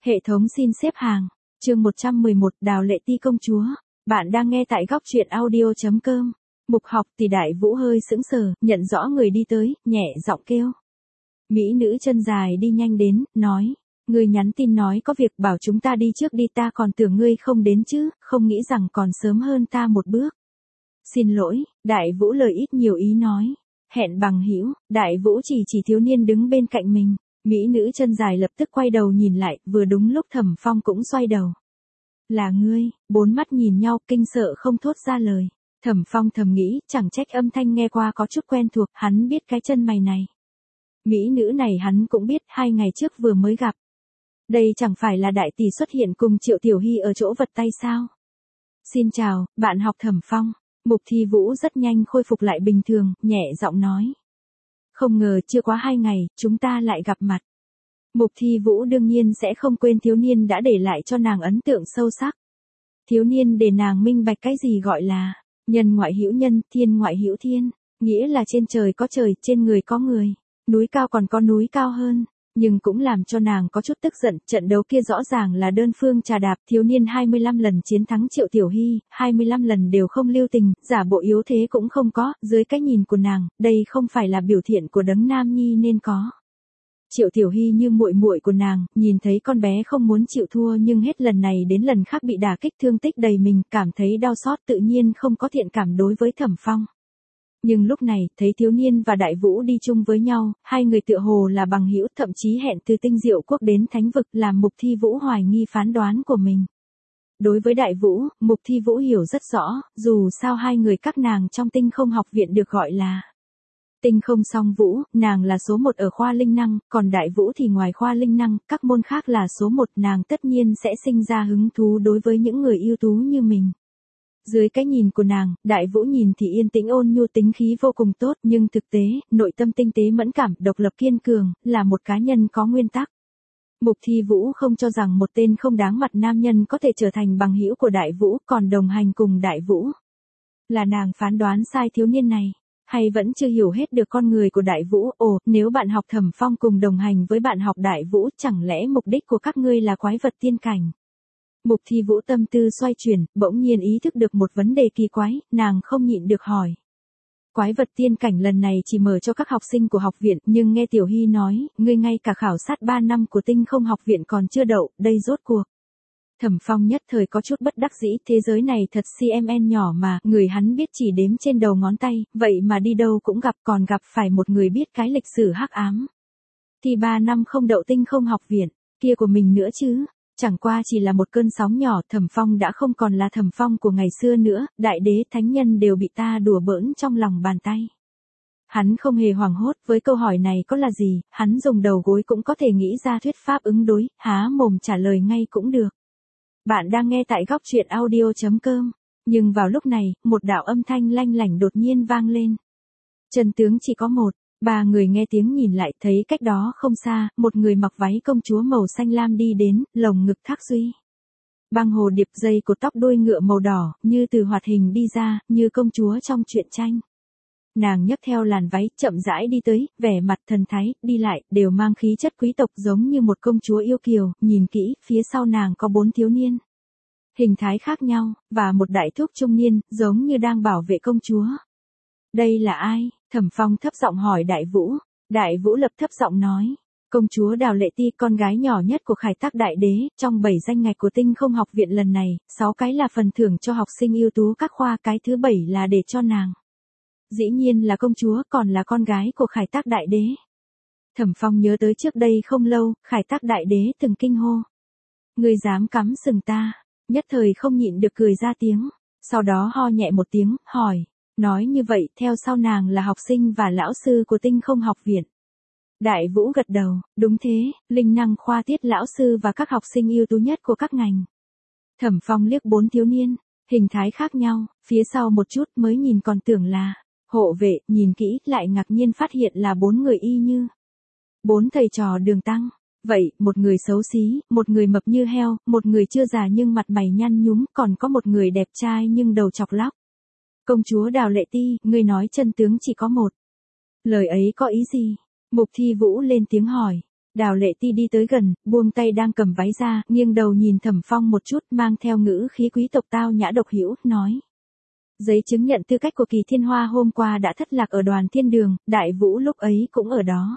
Hệ thống xin xếp hàng. Chương 111, Đào Lệ Ti công chúa. Bạn đang nghe tại góc truyện audio.com. Mục Học thì Đại Vũ hơi sững sờ, nhận rõ người đi tới, nhẹ giọng kêu. Mỹ nữ chân dài đi nhanh đến, nói. Ngươi nhắn tin nói có việc bảo chúng ta đi trước đi, ta còn tưởng ngươi không đến chứ, không nghĩ rằng còn sớm hơn ta một bước. Xin lỗi, Đại Vũ lời ít nhiều ý nói. Hẹn bằng hữu. Đại Vũ chỉ thiếu niên đứng bên cạnh mình. Mỹ nữ chân dài lập tức quay đầu nhìn lại, vừa đúng lúc Thẩm Phong cũng xoay đầu. Là ngươi, bốn mắt nhìn nhau, kinh sợ không thốt ra lời. Thẩm Phong thầm nghĩ, chẳng trách âm thanh nghe qua có chút quen thuộc, hắn biết cái chân mày này. Mỹ nữ này hắn cũng biết, 2 ngày trước vừa mới gặp. Đây chẳng phải là đại tỷ xuất hiện cùng Triệu Tiểu Hy ở chỗ vật tay sao? Xin chào, bạn học Thẩm Phong. Mục Thi Vũ rất nhanh khôi phục lại bình thường, nhẹ giọng nói. Không ngờ chưa quá 2 ngày, chúng ta lại gặp mặt. Mục Thi Vũ đương nhiên sẽ không quên thiếu niên đã để lại cho nàng ấn tượng sâu sắc. Thiếu niên để nàng minh bạch cái gì gọi là nhân ngoại hữu nhân, thiên ngoại hữu thiên, nghĩa là trên trời có trời, trên người có người, núi cao còn có núi cao hơn. Nhưng cũng làm cho nàng có chút tức giận, trận đấu kia rõ ràng là đơn phương trà đạp, thiếu niên 25 lần chiến thắng Triệu Tiểu Hy, 25 lần đều không lưu tình, giả bộ yếu thế cũng không có, dưới cái nhìn của nàng, đây không phải là biểu hiện của đấng nam nhi nên có. Triệu Tiểu Hy như muội muội của nàng, nhìn thấy con bé không muốn chịu thua nhưng hết lần này đến lần khác bị đả kích thương tích đầy mình, cảm thấy đau xót tự nhiên không có thiện cảm đối với Thẩm Phong. Nhưng lúc này, thấy thiếu niên và Đại Vũ đi chung với nhau, hai người tựa hồ là bằng hữu, thậm chí hẹn từ Tinh Diệu Quốc đến Thánh Vực, làm Mục Thi Vũ hoài nghi phán đoán của mình. Đối với Đại Vũ, Mục Thi Vũ hiểu rất rõ, dù sao hai người các nàng trong Tinh Không Học Viện được gọi là Tinh Không Song Vũ, nàng là số 1 ở khoa linh năng, còn Đại Vũ thì ngoài khoa linh năng, các môn khác là số 1, nàng tất nhiên sẽ sinh ra hứng thú đối với những người ưu tú như mình. Dưới cái nhìn của nàng, Đại Vũ nhìn thì yên tĩnh ôn nhu, tính khí vô cùng tốt, nhưng thực tế, nội tâm tinh tế mẫn cảm, độc lập kiên cường, là một cá nhân có nguyên tắc. Mục Thi Vũ không cho rằng một tên không đáng mặt nam nhân có thể trở thành bằng hữu của Đại Vũ, còn đồng hành cùng Đại Vũ. Là nàng phán đoán sai thiếu niên này, hay vẫn chưa hiểu hết được con người của Đại Vũ? Ồ, nếu bạn học Thẩm Phong cùng đồng hành với bạn học Đại Vũ, chẳng lẽ mục đích của các ngươi là quái vật tiên cảnh? Mục Thi Vũ tâm tư xoay chuyển, bỗng nhiên ý thức được một vấn đề kỳ quái, nàng không nhịn được hỏi. Quái vật tiên cảnh lần này chỉ mở cho các học sinh của học viện, nhưng nghe Tiểu Hy nói, ngươi ngay cả khảo sát 3 năm của Tinh Không Học Viện còn chưa đậu, đây rốt cuộc. Thẩm Phong nhất thời có chút bất đắc dĩ, thế giới này thật CMN nhỏ mà, người hắn biết chỉ đếm trên đầu ngón tay, vậy mà đi đâu cũng gặp, còn gặp phải một người biết cái lịch sử hắc ám. Thì 3 năm không đậu Tinh Không Học Viện, kia của mình nữa chứ. Chẳng qua chỉ là một cơn sóng nhỏ, Thẩm Phong đã không còn là Thẩm Phong của ngày xưa nữa, đại đế thánh nhân đều bị ta đùa bỡn trong lòng bàn tay. Hắn không hề hoảng hốt với câu hỏi này có là gì, hắn dùng đầu gối cũng có thể nghĩ ra thuyết pháp ứng đối, há mồm trả lời ngay cũng được. Bạn đang nghe tại góc truyện audio.com, nhưng vào lúc này, một đạo âm thanh lanh lảnh đột nhiên vang lên. Chân tướng chỉ có một. 3 người nghe tiếng nhìn lại thấy cách đó không xa, một người mặc váy công chúa màu xanh lam đi đến, lồng ngực thác duy. Băng hồ điệp dây cột tóc đuôi ngựa màu đỏ, như từ hoạt hình đi ra, như công chúa trong truyện tranh. Nàng nhấc theo làn váy, chậm rãi đi tới, vẻ mặt thần thái, đi lại, đều mang khí chất quý tộc giống như một công chúa yêu kiều, nhìn kỹ, phía sau nàng có 4 thiếu niên. Hình thái khác nhau, và một đại thúc trung niên, giống như đang bảo vệ công chúa. Đây là ai? Thẩm Phong thấp giọng hỏi Đại Vũ. Đại Vũ lập thấp giọng nói. Công chúa Đào Lệ Ti, con gái nhỏ nhất của Khải Tắc Đại Đế, trong 7 danh ngạch của Tinh Không Học Viện lần này, 6 cái là phần thưởng cho học sinh ưu tú các khoa, cái thứ 7 là để cho nàng. Dĩ nhiên là công chúa, còn là con gái của Khải Tắc Đại Đế. Thẩm Phong nhớ tới trước đây không lâu, Khải Tắc Đại Đế từng kinh hô. Ngươi dám cắm sừng ta, nhất thời không nhịn được cười ra tiếng, sau đó ho nhẹ một tiếng, hỏi. Nói như vậy, theo sau nàng là học sinh và lão sư của Tinh Không Học Viện. Đại Vũ gật đầu, đúng thế, linh năng khoa tiết lão sư và các học sinh ưu tú nhất của các ngành. Thẩm Phong liếc 4 thiếu niên, hình thái khác nhau, phía sau một chút mới nhìn còn tưởng là hộ vệ, nhìn kỹ lại ngạc nhiên phát hiện là 4 người y như 4 thầy trò Đường Tăng. Vậy, một người xấu xí, một người mập như heo, một người chưa già nhưng mặt mày nhăn nhúm, còn có một người đẹp trai nhưng đầu chọc lóc. Công chúa Đào Lệ Ti, ngươi nói chân tướng chỉ có một. Lời ấy có ý gì? Mục Thi Vũ lên tiếng hỏi. Đào Lệ Ti đi tới gần, buông tay đang cầm váy ra, nghiêng đầu nhìn Thẩm Phong một chút, mang theo ngữ khí quý tộc tao nhã độc hữu, nói. Giấy chứng nhận tư cách của Kỳ Thiên Hoa hôm qua đã thất lạc ở Đoàn Thiên Đường, Đại Vũ lúc ấy cũng ở đó.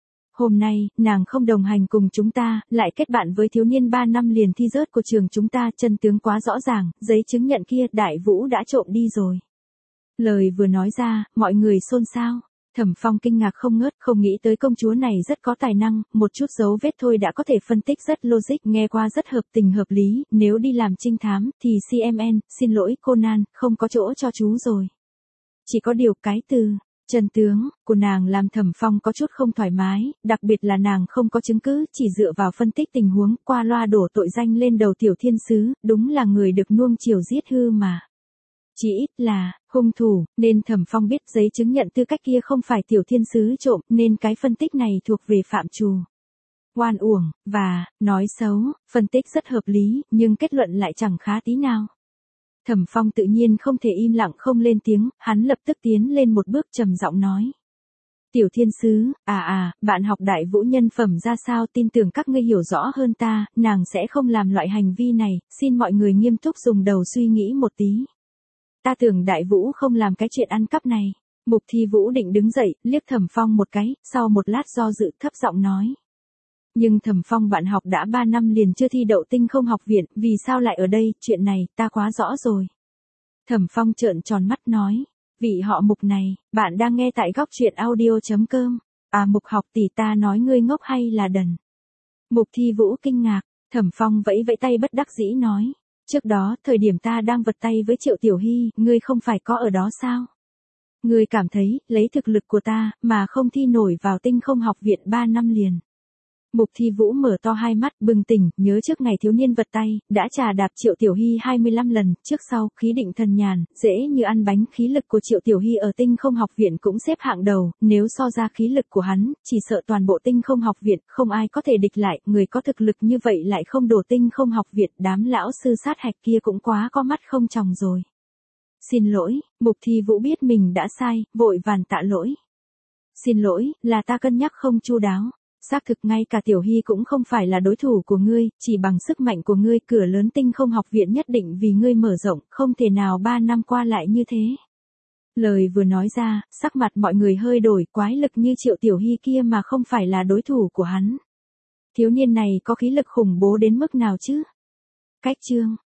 Hôm nay, nàng không đồng hành cùng chúng ta, lại kết bạn với thiếu niên 3 năm liền thi rớt của trường chúng ta, chân tướng quá rõ ràng, giấy chứng nhận kia Đại Vũ đã trộm đi rồi. Lời vừa nói ra, mọi người xôn xao. Thẩm Phong kinh ngạc không ngớt, không nghĩ tới công chúa này rất có tài năng, một chút dấu vết thôi đã có thể phân tích rất logic, nghe qua rất hợp tình hợp lý, nếu đi làm trinh thám, thì CMN, xin lỗi Conan, không có chỗ cho chú rồi. Chỉ có điều cái từ, chân tướng, của nàng làm Thẩm Phong có chút không thoải mái, đặc biệt là nàng không có chứng cứ, chỉ dựa vào phân tích tình huống, qua loa đổ tội danh lên đầu tiểu thiên sứ, đúng là người được nuông chiều giết hư mà. Chỉ ít là, hung thủ, nên Thẩm Phong biết giấy chứng nhận tư cách kia không phải tiểu thiên sứ trộm, nên cái phân tích này thuộc về phạm trù. Oan uổng, và, nói xấu, phân tích rất hợp lý, nhưng kết luận lại chẳng khá tí nào. Thẩm Phong tự nhiên không thể im lặng không lên tiếng, hắn lập tức tiến lên một bước trầm giọng nói. Tiểu thiên sứ, bạn học Đại Vũ nhân phẩm ra sao, tin tưởng các ngươi hiểu rõ hơn ta, nàng sẽ không làm loại hành vi này, xin mọi người nghiêm túc dùng đầu suy nghĩ một tí. Ta tưởng Đại Vũ không làm cái chuyện ăn cắp này. Mục Thi Vũ định đứng dậy, liếc Thẩm Phong một cái, sau một lát do dự thấp giọng nói. Nhưng Thẩm Phong bạn học đã 3 năm liền chưa thi đậu Tinh Không Học Viện, vì sao lại ở đây, chuyện này, ta quá rõ rồi. Thẩm Phong trợn tròn mắt nói. Vị họ Mục này, bạn đang nghe tại góc truyện audio.com. Mục học tỷ, ta nói ngươi ngốc hay là đần. Mục Thi Vũ kinh ngạc, Thẩm Phong vẫy vẫy tay bất đắc dĩ nói. Trước đó, thời điểm ta đang vật tay với Triệu Tiểu Hy, ngươi không phải có ở đó sao? Ngươi cảm thấy, lấy thực lực của ta, mà không thi nổi vào Tinh Không Học Viện 3 năm liền. Mục Thi Vũ mở to hai mắt, bừng tỉnh, nhớ trước ngày thiếu niên vật tay, đã trà đạp Triệu Tiểu Hy 25 lần, trước sau, khí định thần nhàn, dễ như ăn bánh, khí lực của Triệu Tiểu Hy ở Tinh Không Học Viện cũng xếp hạng đầu, nếu so ra khí lực của hắn, chỉ sợ toàn bộ Tinh Không Học Viện, không ai có thể địch lại, người có thực lực như vậy lại không đổ Tinh Không Học Viện, đám lão sư sát hạch kia cũng quá có mắt không tròng rồi. Xin lỗi, Mục Thi Vũ biết mình đã sai, vội vàn tạ lỗi. Xin lỗi, là ta cân nhắc không chu đáo. Xác thực ngay cả Tiểu Hy cũng không phải là đối thủ của ngươi, chỉ bằng sức mạnh của ngươi, cửa lớn Tinh Không Học Viện nhất định vì ngươi mở rộng, không thể nào 3 năm qua lại như thế. Lời vừa nói ra, sắc mặt mọi người hơi đổi, quái lực như Triệu Tiểu Hy kia mà không phải là đối thủ của hắn. Thiếu niên này có khí lực khủng bố đến mức nào chứ? Cách chương